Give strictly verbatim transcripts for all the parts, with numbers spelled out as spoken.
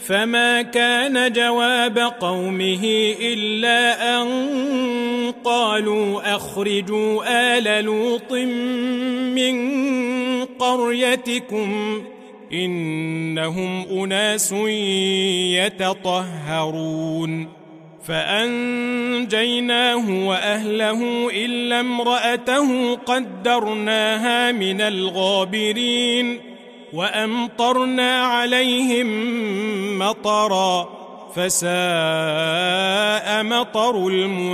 فما كان جواب قومه إلا أن قالوا أخرجوا آل لوط من قريتكم إنهم أناس يتطهرون فأنجيناه وأهله إلا امرأته قدرناها من الغابرين وأمطرنا عليهم مطرا فساء مطر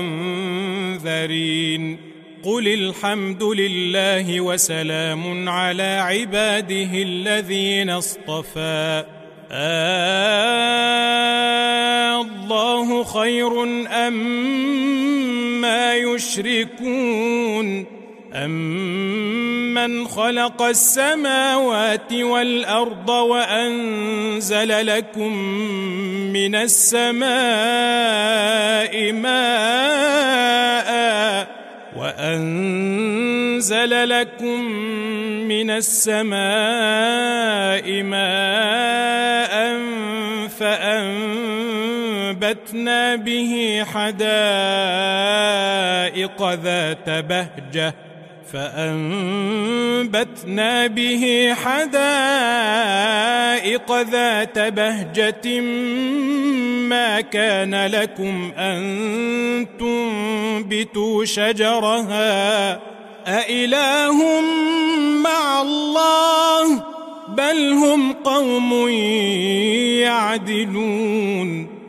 المنذرين قل الحمد لله وسلام على عباده الذين اصطفى آه الله خير أما يشركون أمن خلق السماوات والأرض وأنزل لكم من السماء ماء وأنزل لكم من السماء ماء فأنبتنا به حدائق ذات بهجة فأنبتنا به حدائق ذات بهجة ما كان لكم أن تنبتوا شجرها أإله مع الله بل هم قوم يعدلون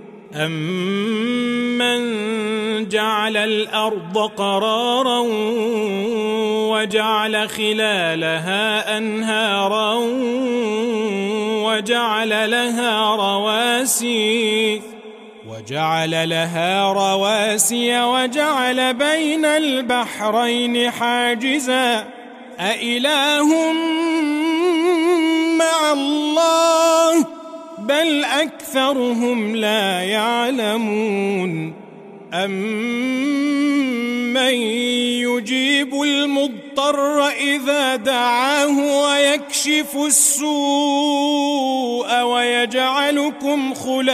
أمن جعل الأرض قرارا وجعل خلالها أنهارا وجعل لها رواسي وجعل لها رواسي وجعل بين البحرين حاجزا أإله مع الله بل أكثرهم لا يعلمون أمن يجيب المضطر إذا دعاه ويكشف السوء ويجعلكم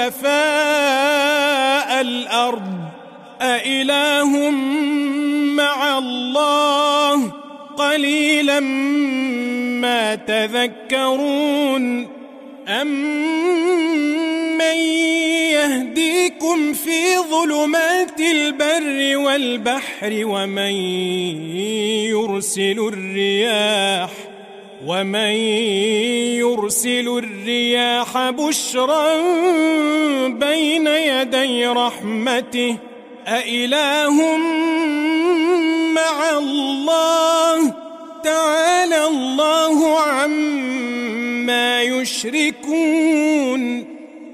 خلفاء الأرض أإله مع الله قليلا ما تذكرون أمن يهديكم في ظلمات البر والبحر ومن يرسل الرياح ومن يرسل الرياح بشرا بين يدي رحمته أإله مع الله تعالى الله عما يشركون